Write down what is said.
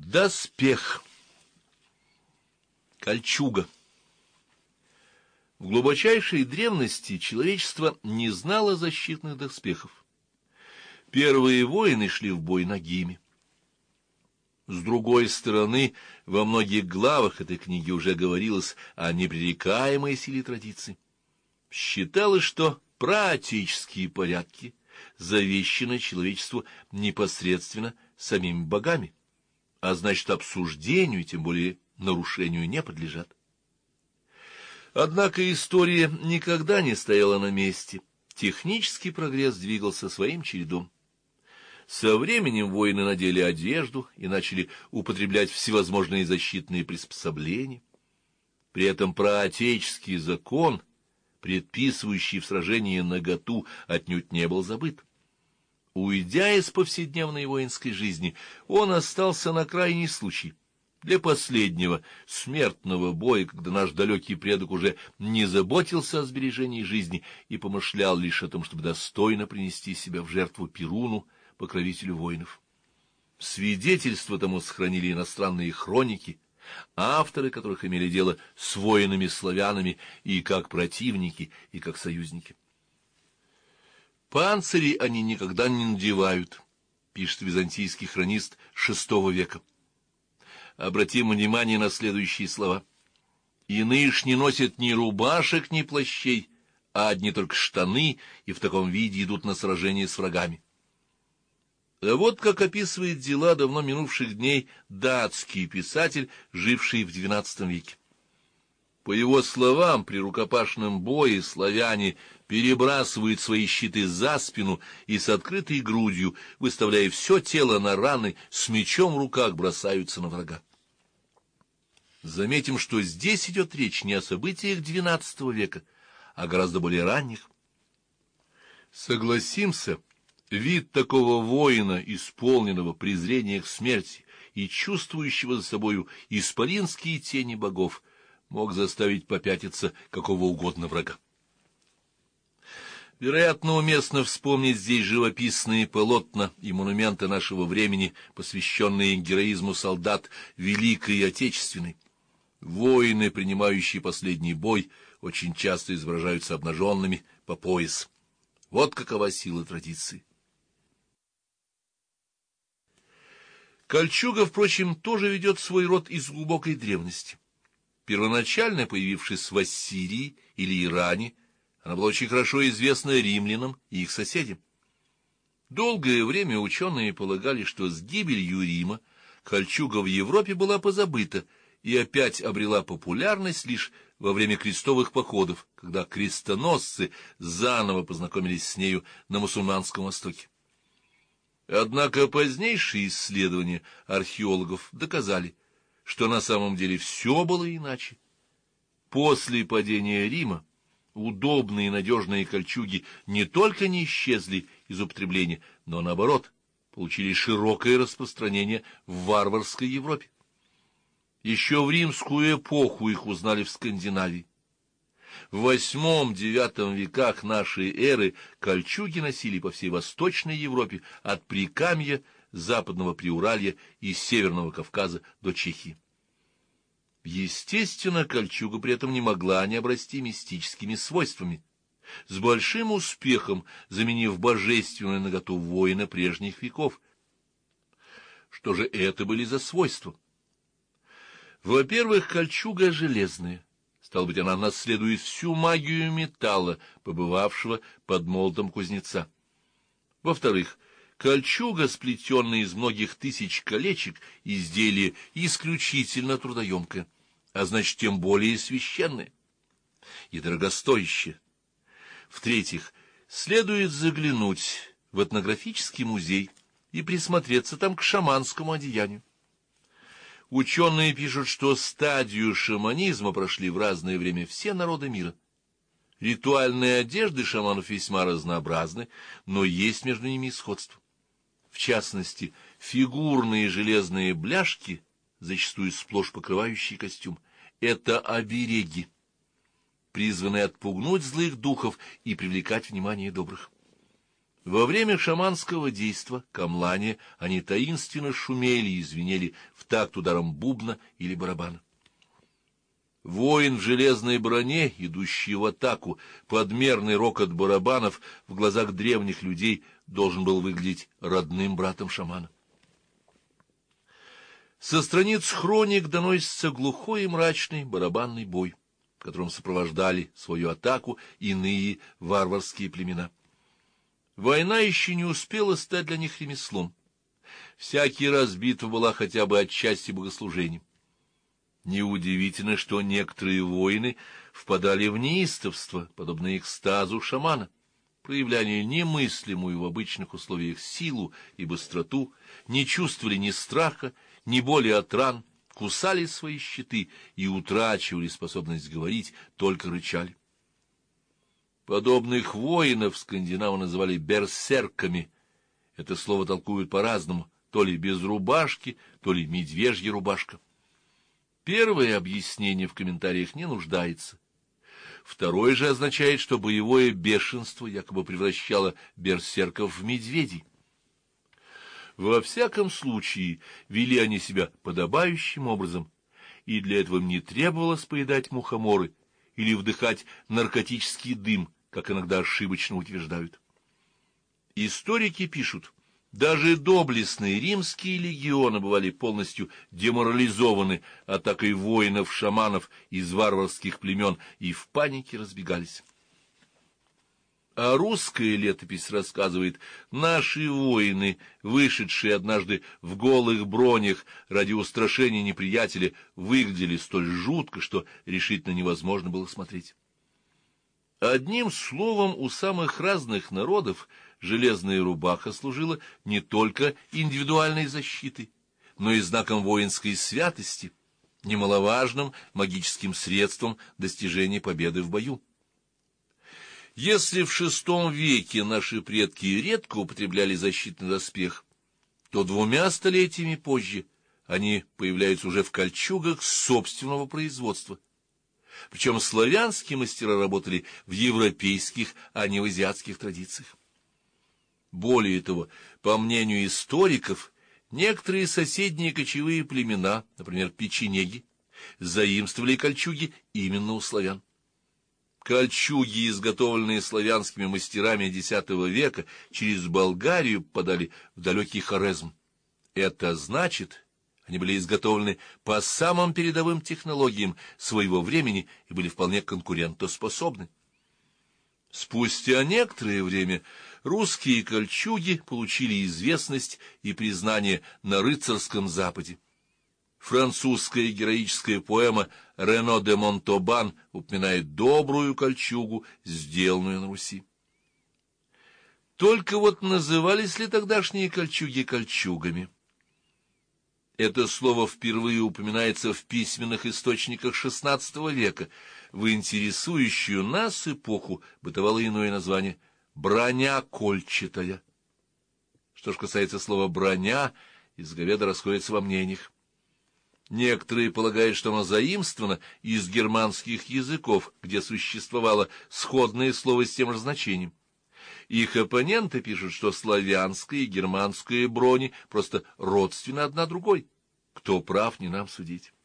Доспех. Кольчуга. В глубочайшей древности человечество не знало защитных доспехов. Первые воины шли в бой нагими. С другой стороны, во многих главах этой книги уже говорилось о непререкаемой силе традиций. Считалось, что праотеческие порядки завещаны человечеству непосредственно самими богами, а значит, обсуждению и тем более нарушению не подлежат. Однако история никогда не стояла на месте. Технический прогресс двигался своим чередом. Со временем воины надели одежду и начали употреблять всевозможные защитные приспособления. При этом праотеческий закон, предписывающий в сражении наготу, отнюдь не был забыт. Уйдя из повседневной воинской жизни, он остался на крайний случай, для последнего смертного боя, когда наш далекий предок уже не заботился о сбережении жизни и помышлял лишь о том, чтобы достойно принести себя в жертву Перуну, покровителю воинов. Свидетельства тому сохранили иностранные хроники, авторы которых имели дело с воинами-славянами и как противники, и как союзники. «Панцири они никогда не надевают», — пишет византийский хронист VI века. Обратим внимание на следующие слова. «Иные ж не носят ни рубашек, ни плащей, а одни только штаны, и в таком виде идут на сражение с врагами». А вот как описывает дела давно минувших дней датский писатель, живший в XII веке. По его словам, при рукопашном бое славяне перебрасывают свои щиты за спину и с открытой грудью, выставляя все тело на раны, с мечом в руках бросаются на врага. Заметим, что здесь идет речь не о событиях XII века, а гораздо более ранних. Согласимся, вид такого воина, исполненного презрения к смерти и чувствующего за собою исполинские тени богов, мог заставить попятиться какого угодно врага. Вероятно, уместно вспомнить здесь живописные полотна и монументы нашего времени, посвященные героизму солдат Великой Отечественной. Воины, принимающие последний бой, очень часто изображаются обнаженными по пояс. Вот какова сила традиции. Кольчуга, впрочем, тоже ведет свой род из глубокой древности. Первоначально появившись в Ассирии или Иране, она была очень хорошо известна римлянам и их соседям. Долгое время ученые полагали, что с гибелью Рима кольчуга в Европе была позабыта и опять обрела популярность лишь во время крестовых походов, когда крестоносцы заново познакомились с нею на мусульманском Востоке. Однако позднейшие исследования археологов доказали, что на самом деле все было иначе. После падения Рима удобные и надежные кольчуги не только не исчезли из употребления, но, наоборот, получили широкое распространение в варварской Европе. Еще в римскую эпоху их узнали в Скандинавии. В VIII-IX веках нашей эры кольчуги носили по всей Восточной Европе от Прикамья, Западного Приуралья и Северного Кавказа до Чехии. Естественно, кольчуга при этом не могла не обрасти мистическими свойствами, с большим успехом заменив божественную наготу воина прежних веков. Что же это были за свойства? Во-первых, кольчуга железная. Стало быть, она наследует всю магию металла, побывавшего под молотом кузнеца. Во-вторых, кольчуга, сплетенная из многих тысяч колечек, изделие исключительно трудоемкое, а значит, тем более священное и дорогостоящее. В-третьих, следует заглянуть в этнографический музей и присмотреться там к шаманскому одеянию. Ученые пишут, что стадию шаманизма прошли в разное время все народы мира. Ритуальные одежды шаманов весьма разнообразны, но есть между ними сходство. В частности, фигурные железные бляшки, зачастую сплошь покрывающие костюм, это обереги, призванные отпугнуть злых духов и привлекать внимание добрых. Во время шаманского действа камлания они таинственно шумели и звенели в такт ударом бубна или барабана. Воин в железной броне, идущий в атаку, подмерный рокот барабанов в глазах древних людей должен был выглядеть родным братом шамана. Со страниц хроник доносится глухой и мрачный барабанный бой, которым сопровождали свою атаку иные варварские племена. Война еще не успела стать для них ремеслом. Всякий раз битва была хотя бы отчасти богослужением. Неудивительно, что некоторые воины впадали в неистовство, подобно экстазу шамана, проявляли немыслимую в обычных условиях силу и быстроту, не чувствовали ни страха, ни боли от ран, кусали свои щиты и утрачивали способность говорить, только рычали. Подобных воинов скандинавы называли берсерками. Это слово толкуют по-разному, то ли без рубашки, то ли медвежья рубашка. Первое объяснение в комментариях не нуждается. Второе же означает, что боевое бешенство якобы превращало берсерков в медведей. Во всяком случае, вели они себя подобающим образом, и для этого им не требовалось поедать мухоморы или вдыхать наркотический дым, как иногда ошибочно утверждают. Историки пишут, даже доблестные римские легионы бывали полностью деморализованы атакой воинов-шаманов из варварских племен и в панике разбегались. А русская летопись рассказывает, наши воины, вышедшие однажды в голых бронях ради устрашения неприятеля, выглядели столь жутко, что решительно невозможно было смотреть. Одним словом, у самых разных народов железная рубаха служила не только индивидуальной защитой, но и знаком воинской святости, немаловажным магическим средством достижения победы в бою. Если в VI веке наши предки редко употребляли защитный доспех, то 2 столетиями позже они появляются уже в кольчугах собственного производства. Причем славянские мастера работали в европейских, а не в азиатских традициях. Более того, по мнению историков, некоторые соседние кочевые племена, например, печенеги, заимствовали кольчуги именно у славян. Кольчуги, изготовленные славянскими мастерами X века, через Болгарию попадали в далекий Хорезм. Это значит, они были изготовлены по самым передовым технологиям своего времени и были вполне конкурентоспособны. Спустя некоторое время русские кольчуги получили известность и признание на рыцарском Западе. Французская героическая поэма «Рено де Монтобан» упоминает добрую кольчугу, сделанную на Руси. Только вот назывались ли тогдашние кольчуги кольчугами? Это слово впервые упоминается в письменных источниках XVI века. В интересующую нас эпоху бытовало иное название — «броня кольчатая». Что ж касается слова «броня», изговеды расходятся во мнениях. Некоторые полагают, что оно заимствовано из германских языков, где существовало сходное слово с тем же значением. Их оппоненты пишут, что славянская и германская брони просто родственны одна другой. Кто прав, не нам судить.